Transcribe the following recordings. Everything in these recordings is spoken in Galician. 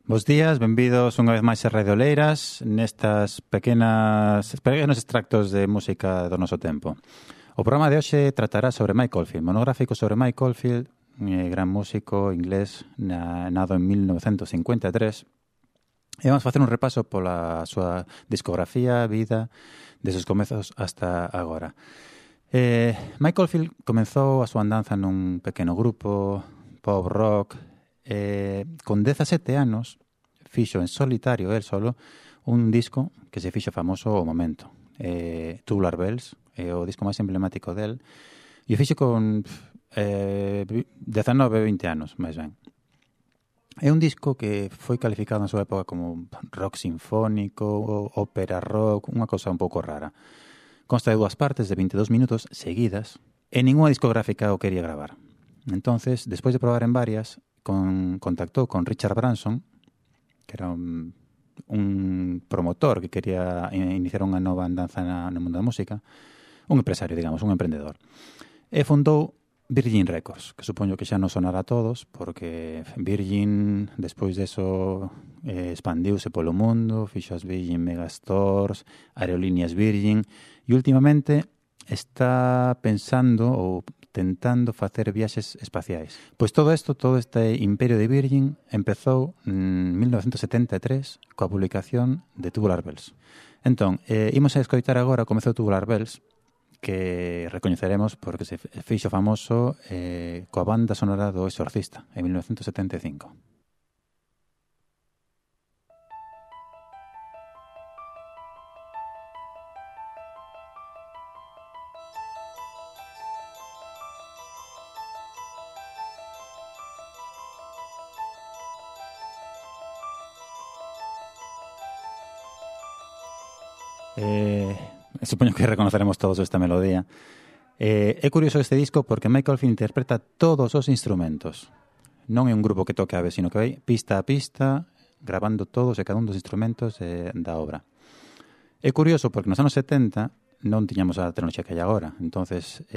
Bos días, benvidos unha vez máis a Radio Oleiras nestas pequenos extractos de música do noso tempo. O programa de hoxe tratará sobre Mike Oldfield, monográfico sobre Mike Oldfield, gran músico inglés nado en 1953. E vamos facer un repaso pola súa discografía, vida, desde os comezos hasta agora. Mike Oldfield comezou a súa andanza nun pequeno grupo pop rock. Con 17 anos fixo en solitario, el solo, un disco que se fixo famoso ao momento. Tubular Bells, o disco máis emblemático del, e o fixo con 19, 20 anos, máis ben. É un disco que foi calificado na súa época como rock sinfónico, ópera rock, unha cosa un pouco rara. Consta de 2 partes de 22 minutos seguidas e ninguna discográfica o quería gravar. Entonces, despois de probar en varias, contactou con Richard Branson, que era un promotor que quería iniciar unha nova andanza no mundo da música, un empresario, digamos, un emprendedor. E fundou Virgin Records, que supoño que xa non sonará a todos, porque Virgin, despois deso, expandiuse polo mundo, fixo as Virgin Megastores, Aerolíneas Virgin, e últimamente está pensando ou tentando facer viaxes espaciais. Pois todo este imperio de Virgin empezou en 1973 coa publicación de Tubular Bells. Entón, imos a escoitar agora o comezo de Tubular Bells, que recoñeceremos porque se fixo famoso coa banda sonora do Exorcista en 1975. Supoño que reconoceremos todos esta melodía. É curioso este disco porque Mike Oldfield interpreta todos os instrumentos. Non é un grupo que toque a vez, sino que vai pista a pista, grabando todos e cada un dos instrumentos da obra. É curioso porque nos anos 70 non tiñamos a tecnoloxía que hai agora. Entonces,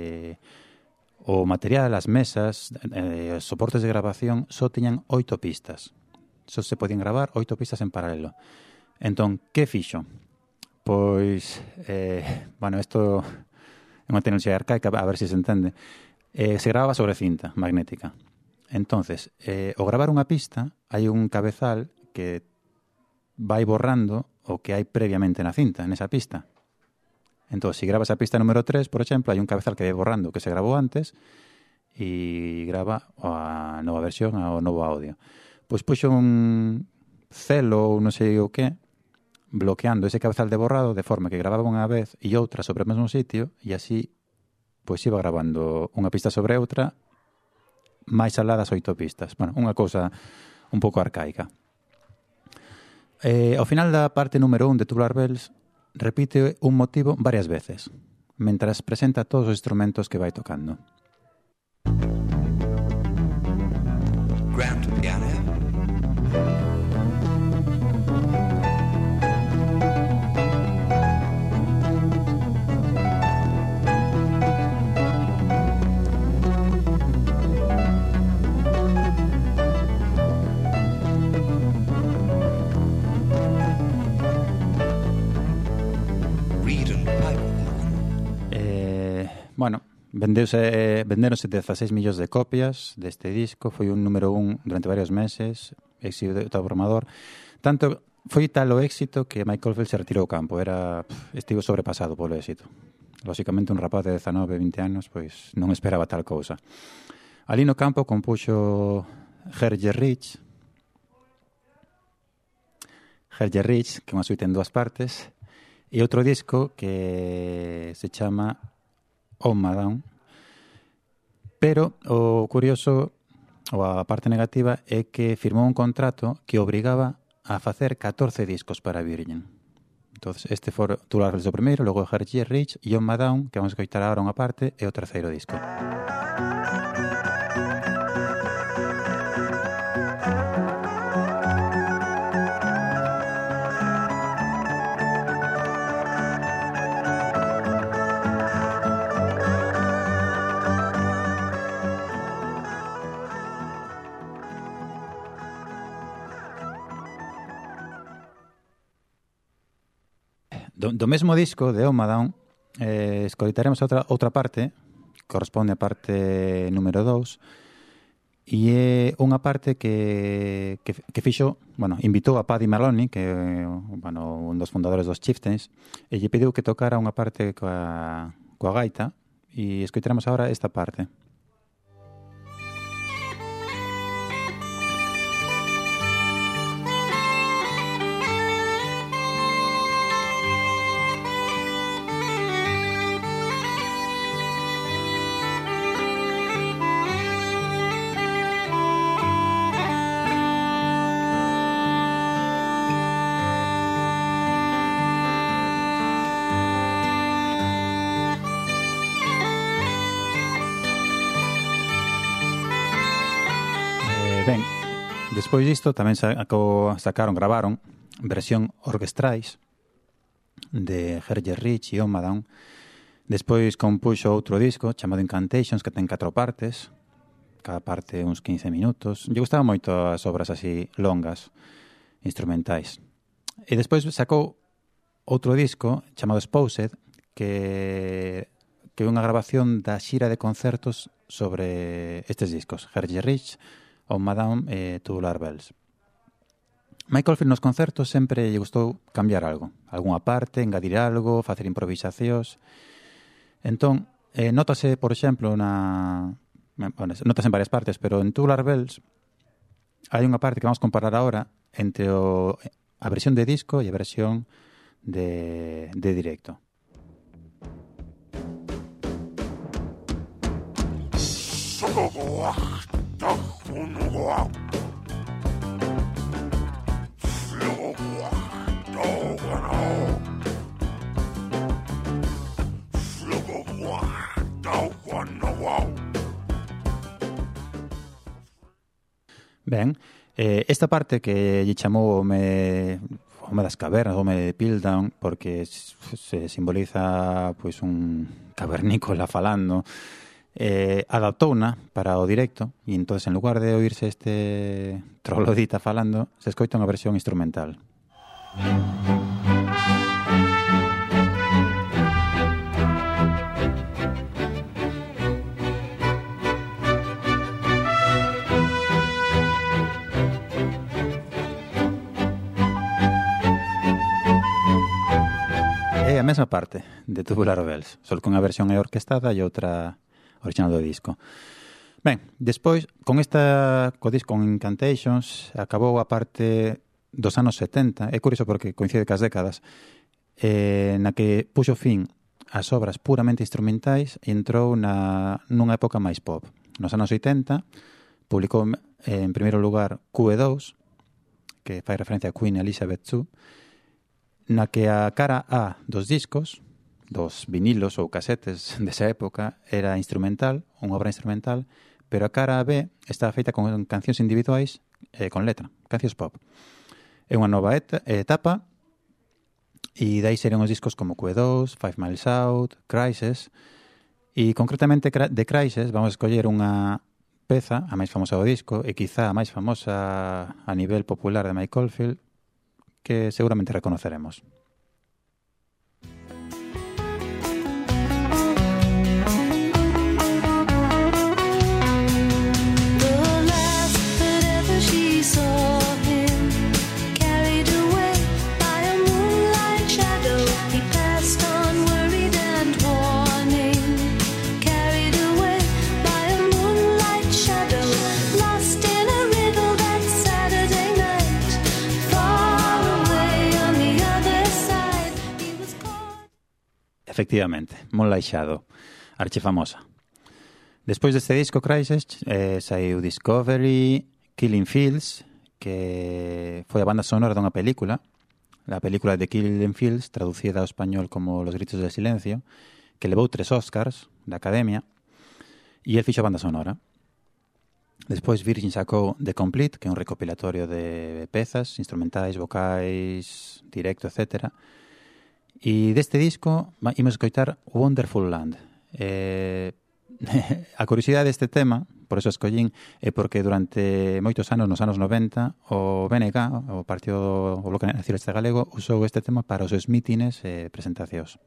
o material, as mesas, os soportes de grabación só tiñan 8 pistas. Só se podían gravar 8 pistas en paralelo. Entón, que fixo? Pois, isto é unha tecnoloxía arcaica, a ver se entende. Se grababa sobre cinta magnética. Entonces, ao gravar unha pista, hai un cabezal que vai borrando o que hai previamente na cinta, nesa pista. Entón, se grabas a pista número 3, por exemplo, hai un cabezal que vai borrando o que se grabou antes e grava a nova versión, o novo audio. Pois puxo un celo ou non sei o que, bloqueando ese cabezal de borrado de forma que grababa unha vez e outra sobre o mesmo sitio e así pois iba grabando unha pista sobre outra máis alá das 8 pistas. Bueno, unha cousa un pouco arcaica. Ao final da parte número 1 de Tubular Bells repite un motivo varias veces mentras presenta todos os instrumentos que vai tocando. Grand piano. Bueno, vendéronse 16 millóns de copias deste disco, foi un número 1 durante varios meses, éxito abrumador. Tanto foi tal o éxito que Mike Oldfield se retirou ao campo, estivo sobrepasado polo éxito. Lóxicamente un rapaz de 19, 20 anos, pois non esperaba tal cousa. Ali no campo compuxo Herje Rich, que é unha suite en 2 partes, e outro disco que se chama On Madame, pero o curioso ou a parte negativa é que firmou un contrato que obrigaba a facer 14 discos para Virgin. Entonces, este foi Tubular Bells o primeiro, logo Herje Rich e On Madame, que vamos a escoitar agora unha parte, e o terceiro disco. do mesmo disco de Omadown escoitaremos outra parte, corresponde a parte número 2, e é unha parte que fixo, invitou a Paddy Maloney, que é un dos fundadores dos Chieftains, e lle pediu que tocara unha parte coa gaita, e escoitaremos agora esta parte. Ben, despois disto tamén gravaron versión orquestrais de Hergé Rich e Omadown. Despois compuxo outro disco chamado Incantations, que ten 4 partes, cada parte uns 15 minutos. Lle gustaban moito as obras así longas, instrumentais. E despois sacou outro disco chamado Exposed, que é unha grabación da xira de concertos sobre estes discos, Hergé Rich, Omadown e Tubular Bells. Mike Oldfield nos concertos sempre lle gustou cambiar algo, algunha parte, engadir algo, facer improvisacións. Entón, notase, por exemplo, notase en varias partes, pero en Tubular Bells hai unha parte que vamos comparar agora entre a versión de disco e a versión de directo. Ben, esta parte que lle chamou Home das Cavernas, Home de Piltdown, porque se simboliza pois un cavernícola falando, adaptouna para o directo, e entón, en lugar de oírse este troglodita falando, se escoita unha versión instrumental. É a mesma parte de Tubular Bells, só que unha versión é orquestada e outra original do disco. Ben, despois, co disco con Incantations, acabou a parte dos anos 70, é curioso porque coincide cas décadas, na que puxo fin ás obras puramente instrumentais e entrou nunha época máis pop. Nos anos 80, publicou en primeiro lugar QE2, que fai referencia a Queen Elizabeth II, na que a cara A dos discos, dos vinilos ou casetes desa época, era instrumental, unha obra instrumental, pero a cara B está feita con cancións individuais con letra, cancións pop. É unha nova etapa, e dai serían os discos como QE2, 5 Miles Out, Crisis, e concretamente de Crisis vamos a escoller unha peza, a máis famosa do disco, e quizá a máis famosa a nivel popular de Mike Oldfield, que seguramente reconoceremos. Efectivamente, Moonlight Shadow, archifamosa. Despois deste disco Crisis, saiu Discovery, Killing Fields, que foi a banda sonora dunha película, a película de Killing Fields, traducida ao español como Los gritos del silencio, que levou 3 Oscars da Academia, e el fixo a banda sonora. Despois Virgin sacou The Complete, que é un recopilatorio de pezas, instrumentais, vocais, directo, etc. E deste disco imos escoitar Wonderful Land. A curiosidade deste tema, por eso escollín, é porque durante moitos anos, nos anos 90, o BNG, o Partido o Bloque Nacionalista Galego, usou este tema para os seus mítines e presentacións.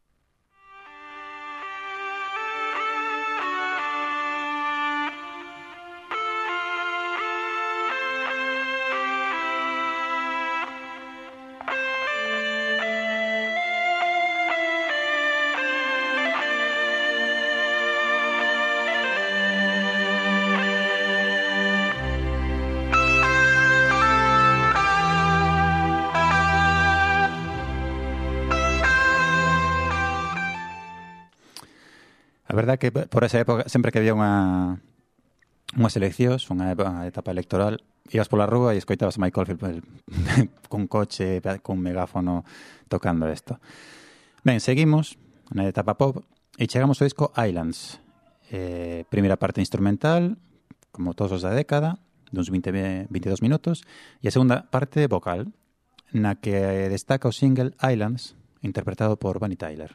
A verdade que por esa época, sempre que había unhas eleccións, unha etapa electoral, ibas pola rúa e escoitabas a Mike Oldfield cun coche, cun megáfono tocando isto. Ben, seguimos na etapa pop e chegamos ao disco Islands. Primeira parte instrumental, como todos os da década, duns 22 minutos, e a segunda parte vocal, na que destaca o single Islands, interpretado por Bonnie Tyler.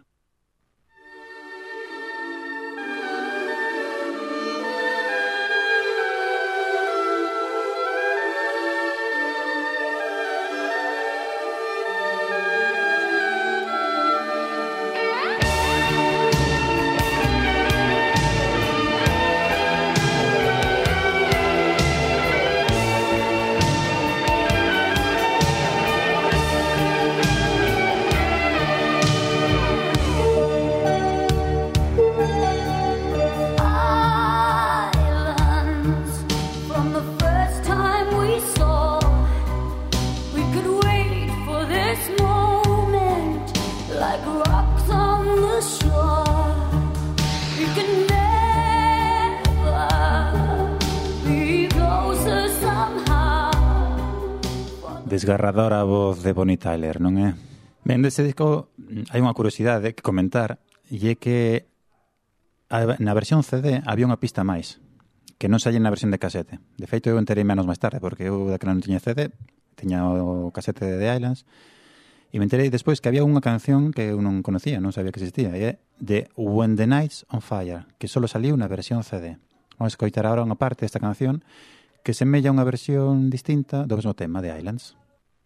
Desgarradora voz de Bonnie Tyler, non é? Ben, deste disco hai unha curiosidade que comentar, e é que na versión CD había unha pista máis que non saía na versión de casete. De feito, eu enterei menos máis tarde, porque eu daquela non tiña CD, tiña o casete de The Islands, e me enterei despois que había unha canción que eu non conocía, non sabía que existía, e é de When the Night's on Fire, que só saliu na versión CD. Vamos a escoitar agora unha parte desta canción que semella unha versión distinta do mesmo tema de Islands.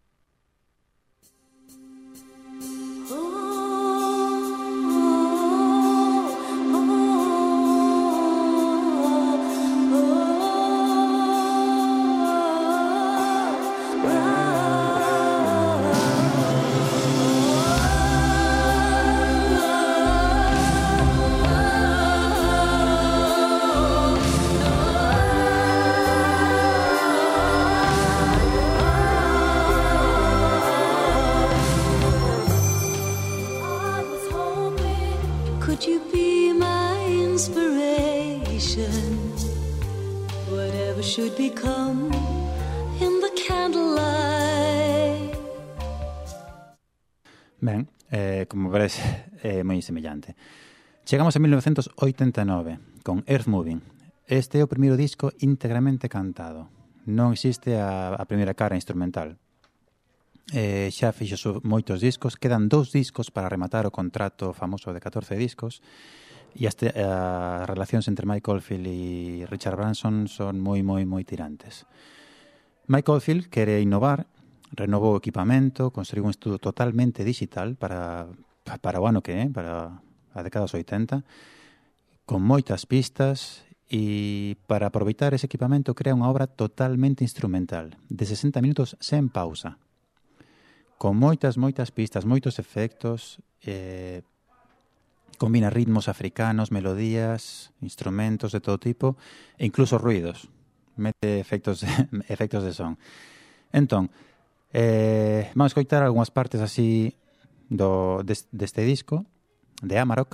Ben, como veréis, é moi semellante. Chegamos a 1989 con Earth Moving. Este é o primeiro disco íntegramente cantado. Non existe a primeira cara instrumental. Xa fixo moitos discos. Quedan 2 discos para rematar o contrato famoso de 14 discos. E as relacións entre Mike Oldfield e Richard Branson son moi tirantes. Mike Oldfield quere innovar, renovou o equipamento, construiu un estudo totalmente digital para o ano que é, para a década dos 80, con moitas pistas, e para aproveitar ese equipamento crea unha obra totalmente instrumental, de 60 minutos sen pausa, con moitas pistas, moitos efectos, combina ritmos africanos, melodías, instrumentos de todo tipo, e incluso ruidos, mete efectos de son. Entón, vamos a escoitar algunhas partes así deste disco de Amarok.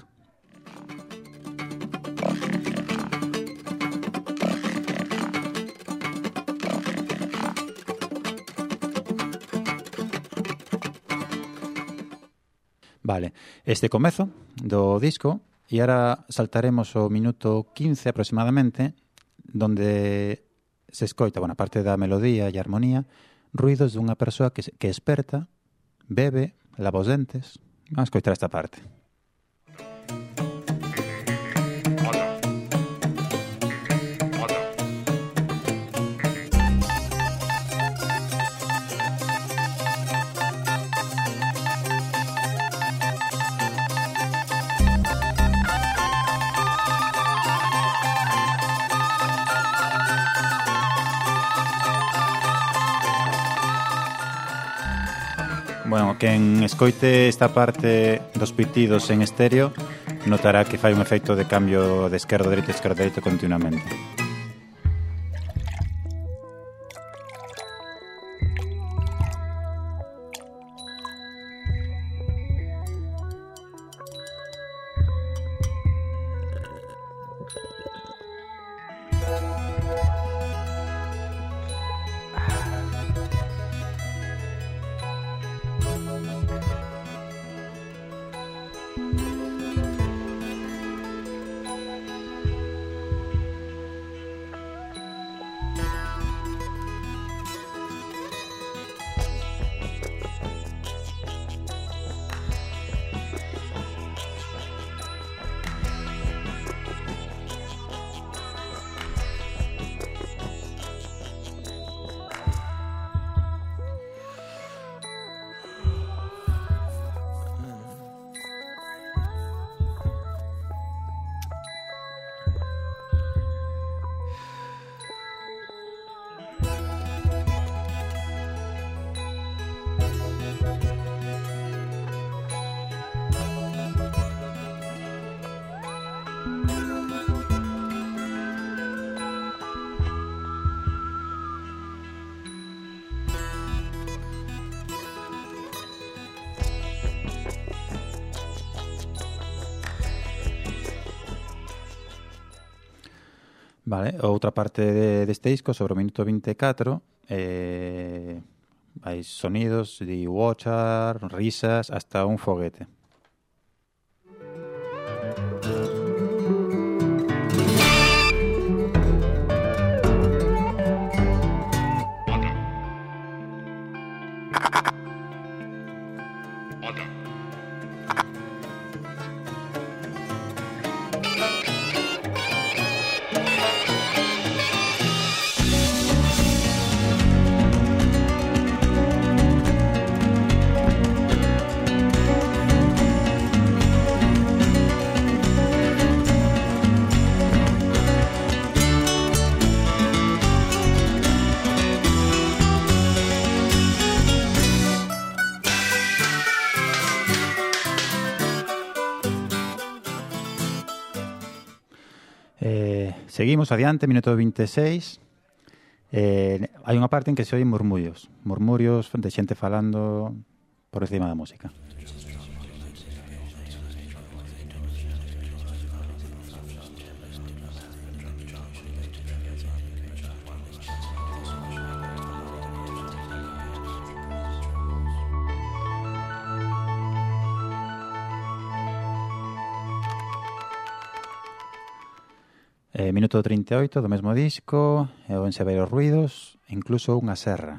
Vale, este comezo do disco, e ahora saltaremos ao minuto 15 aproximadamente, donde se escoita, bueno, aparte da melodía e a armonía, ruidos dunha persoa que esperta, bebe, lava os dentes. Vamos a escoitar esta parte. Bueno, quen escoite esta parte dos pitidos en estéreo notará que fai un efecto de cambio de esquerdo a dereito continuamente. Vale, outra parte deste disco sobre o minuto 24 hai sonidos de watchar, risas, hasta un foguete. Seguimos adiante, minuto 26. Hai unha parte en que se oyen murmurios de xente falando por encima da música. Minuto 38 do mesmo disco, ouense varios ruidos, incluso unha serra.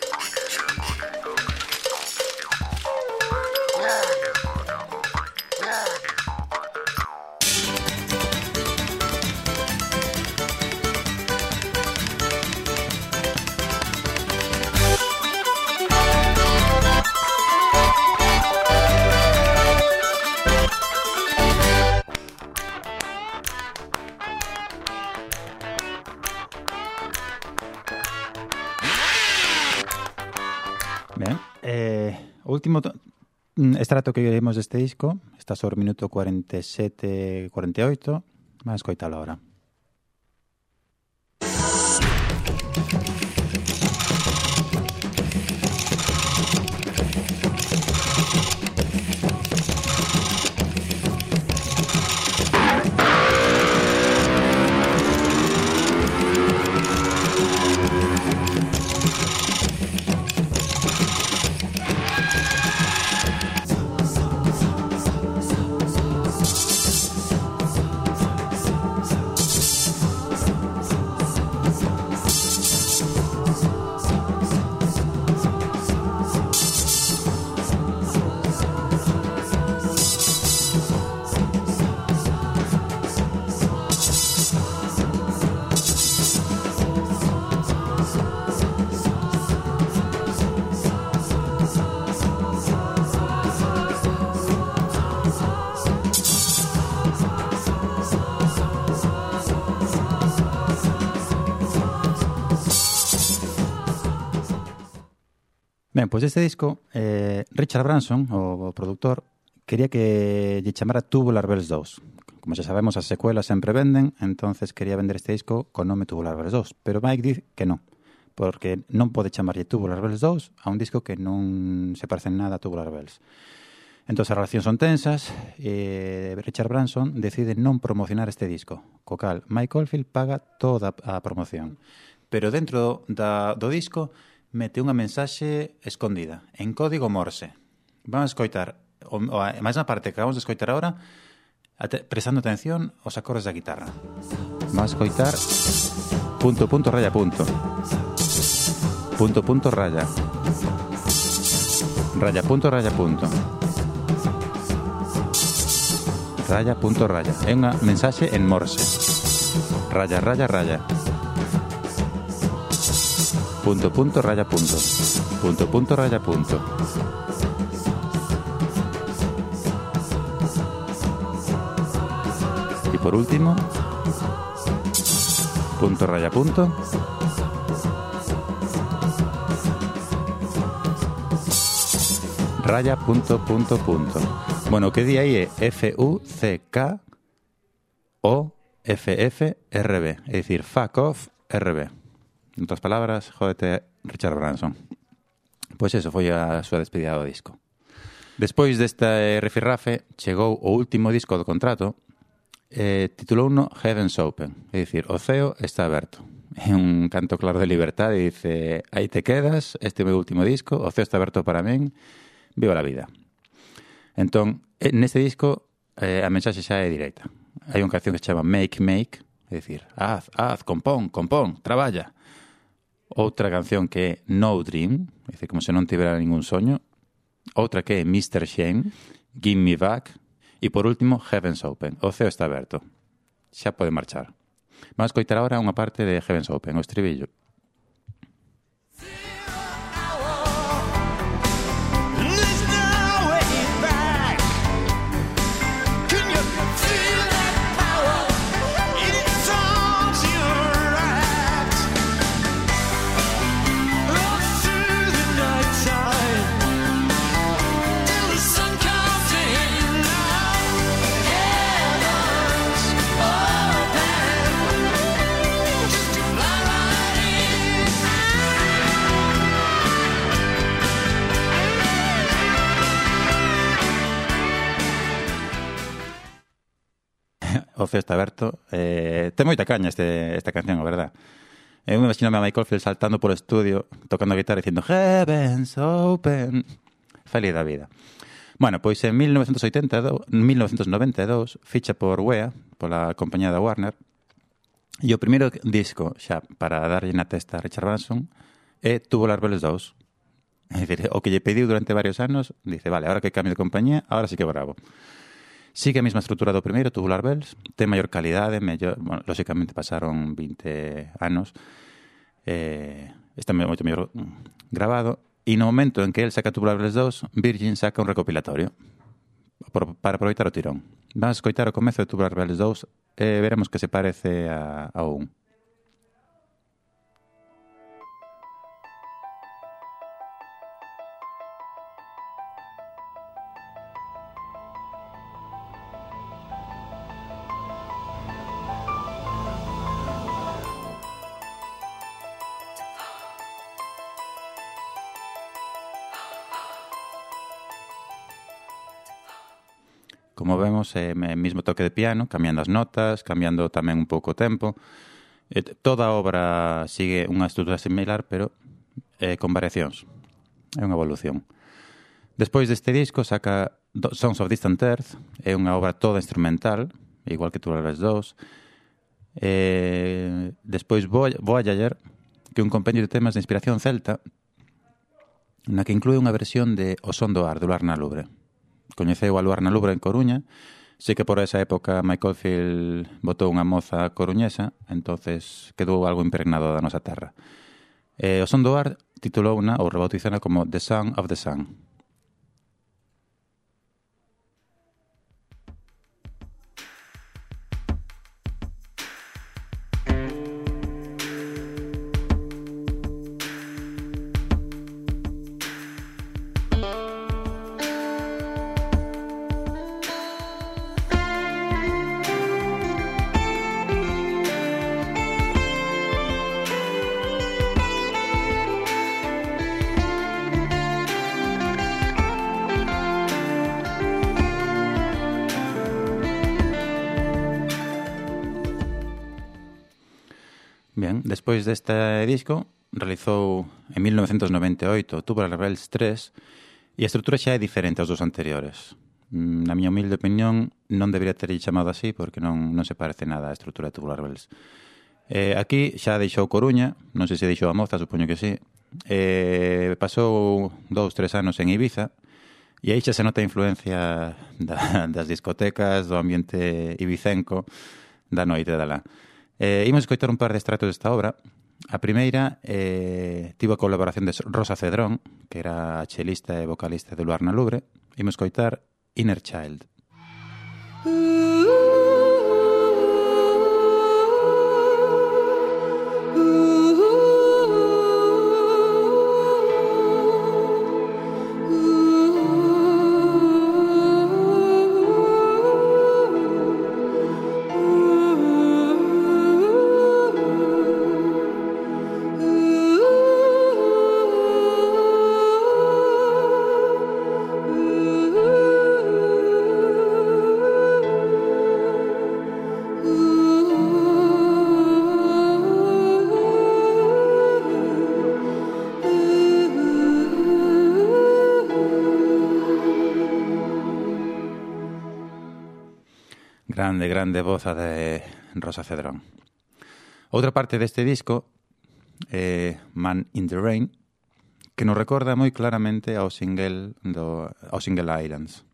Ben, o último extracto que vimos deste disco está sobre o minuto 47-48. Vamos a escoitalo ahora. Ben, pois este disco, Richard Branson, o produtor, quería que lle chamara Tubular Bells 2. Como xa sabemos, as secuelas sempre venden, entonces quería vender este disco con nome Tubular Bells 2. Pero Mike dice que non, porque non pode chamarlle Tubular Bells 2 a un disco que non se parece en nada a Tubular Bells. Entón, as relacións son tensas e Richard Branson decide non promocionar este disco, co cal Mike Oldfield paga toda a promoción. Pero dentro do disco mete unha mensaxe escondida, en código Morse. Vamos a escoitar, máis na parte que vamos a escoitar agora, prestando atención aos acordes da guitarra. Vamos a escoitar punto, punto, raya, punto. Punto, punto, raya. Raya, punto, raya, punto. Raya, punto, raya. É unha mensaxe en Morse. Raya, raya, raya. Punto, punto, raya, punto. Punto, punto, raya, punto. Y por último, punto, raya, punto. Raya, punto, punto, punto. Bueno, que di aí é F-U-C-K-O-F-F-R-B. É dicir, fuck off, R-B. En outras palabras, jódete Richard Branson. Pois eso foi a súa despedida do disco. Despois desta rifirrafe, chegou o último disco do contrato, titulouno Heaven's Open, é dicir, o ceo está aberto. É un canto claro de liberdade e dice, aí te quedas, este é o meu último disco, o ceo está aberto para min, viva la vida. Entón, neste disco, a mensaxe xa é directa. Hai unha canción que se chama Make, Make, é dicir, haz, compón, traballa. Outra canción que é No Dream, é dicir, como se non tivera ningún soño. Outra que é Mr. Shame, Give Me Back. E por último, Heaven's Open, o ceo está aberto. Xa pode marchar. Vamos a escoitar agora unha parte de Heaven's Open, o estribillo. O ceo está aberto. Ten moita caña esta canción, a verdad. Eu me imagino a Mike Oldfield saltando polo estudio, tocando a guitarra dicindo Heaven's Open. Feliz da vida. Bueno, pois en 1992 ficha por WEA, pola compañía da Warner, e o primeiro disco xa para darlle na testa a Richard Branson é Tubular Bells 2. É dicir, o que lle pediu durante varios anos, dice, vale, ahora que cambio de compañía, ahora sí que bravo. Sigue a mesma estrutura do primeiro, Tubular Bells, ten maior calidade, mellor, bueno, lóxicamente pasaron 20 anos, está moito mellor grabado, e no momento en que el saca Tubular Bells 2, Virgin saca un recopilatorio para aproveitar o tirón. Vamos a escoitar o comezo de Tubular Bells 2 e veremos que se parece a un. Como vemos, é o mesmo toque de piano, cambiando as notas, cambiando tamén un pouco o tempo. Toda a obra sigue unha estrutura similar, pero con variacións. É unha evolución. Despois deste disco saca Songs of Distant Earth, é unha obra toda instrumental, igual que Tubular Bells 2. Despois Voyager, que é un compendio de temas de inspiración celta, na que inclúe unha versión de O Son do Ar, do Luar na Lubre. Coñeceu a Luar na Lubre en Coruña. Sei que por esa época Mike Oldfield botou unha moza coruñesa, entonces quedou algo impregnado da nosa terra. O Son do Ar titulouna ou rebautizana como The Song of the Sun. Bien, despois deste disco realizou en 1998 Tubular Bells 3 e a estrutura xa é diferente aos dos anteriores. Na miña humilde opinión non debería ter chamado así porque non se parece nada á estrutura de Tubular Bells. Aquí xa deixou Coruña, non sei se deixou a Moza, supoño que sí. Pasou 2-3 anos en Ibiza e aí xa se nota a influencia das discotecas, do ambiente ibicenco da noite da lá. Imos escoitar un par de extractos desta obra. A primeira tivo a colaboración de Rosa Cedrón, que era a chelista e vocalista de Luar na Lubre. Imos escoitar Inner Child. Grande voz a de Rosa Cedrón. Outra parte deste disco é Man in the Rain, que nos recorda moi claramente ao single Islands.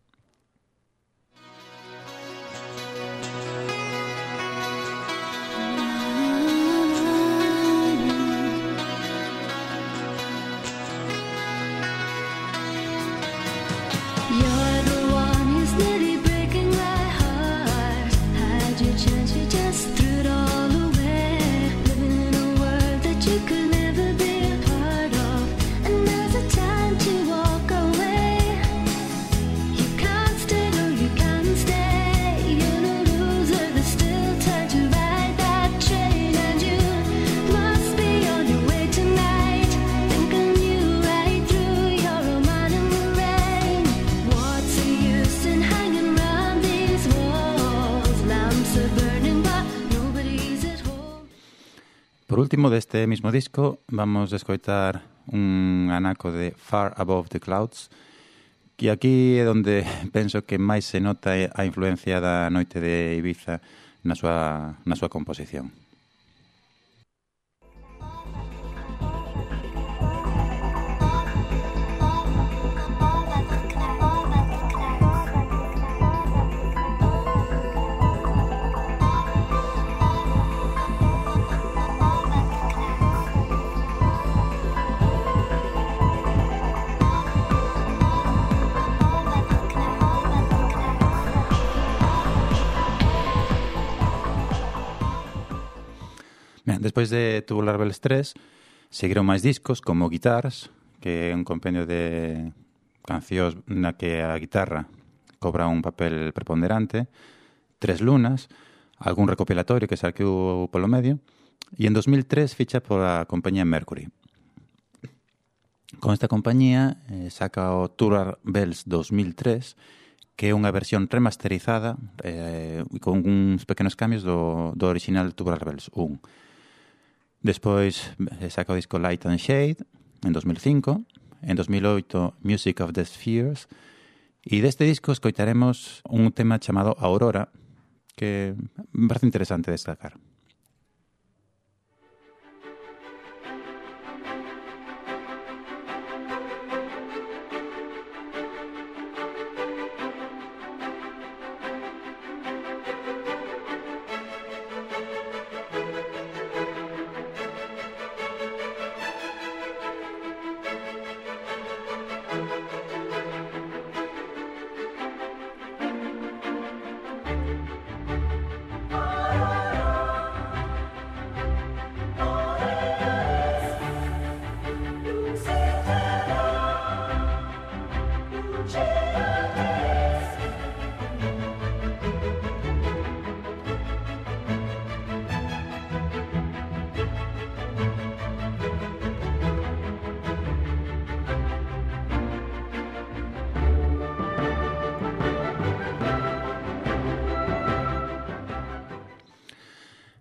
Por último, deste mismo disco, vamos a escoitar un anaco de Far Above the Clouds, que aquí é onde penso que máis se nota a influencia da noite de Ibiza na súa composición. Despois de Tubular Bells 3, seguiron máis discos como Guitars, que é un compendio de cancións na que a guitarra cobra un papel preponderante, Tres Lunas, algún recopilatorio que saqueu polo medio, e en 2003 ficha pola compañía Mercury. Con esta compañía saca o Tubular Bells 2003, que é unha versión remasterizada con uns pequenos cambios do original Tubular Bells 1. Despois saca o disco Light and Shade en 2005, en 2008 Music of the Spheres, e deste disco escoitaremos un tema chamado Aurora, que me parece interesante destacar.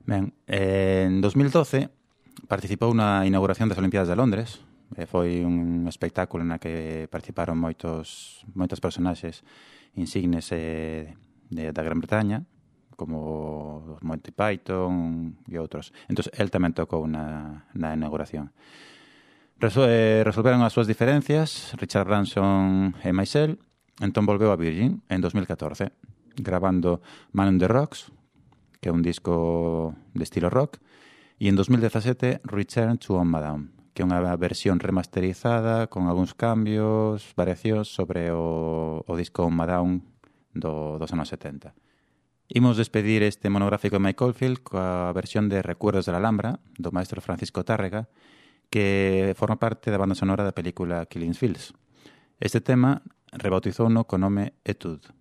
Ben, en 2012 participou na inauguración das Olimpiadas de Londres. Foi un espectáculo na que participaron moitos personaxes insignes da Gran Bretaña, como Monty Python e outros. Entón, el tamén tocou na inauguración. Resolveron as súas diferencias Richard Branson e Maisel. Entón volveu a Virgin en 2014 gravando Man on the Rocks, que é un disco de estilo rock, e en 2017 Return to On Madame, que é unha versión remasterizada con algúns cambios, variacións sobre o disco On Madame dos anos 70. Imos despedir este monográfico de Mike Oldfield coa versión de Recuerdos de la Alhambra do maestro Francisco Tárrega, que forma parte da banda sonora da película Killing Fields. Este tema rebautizouno co nome Etude.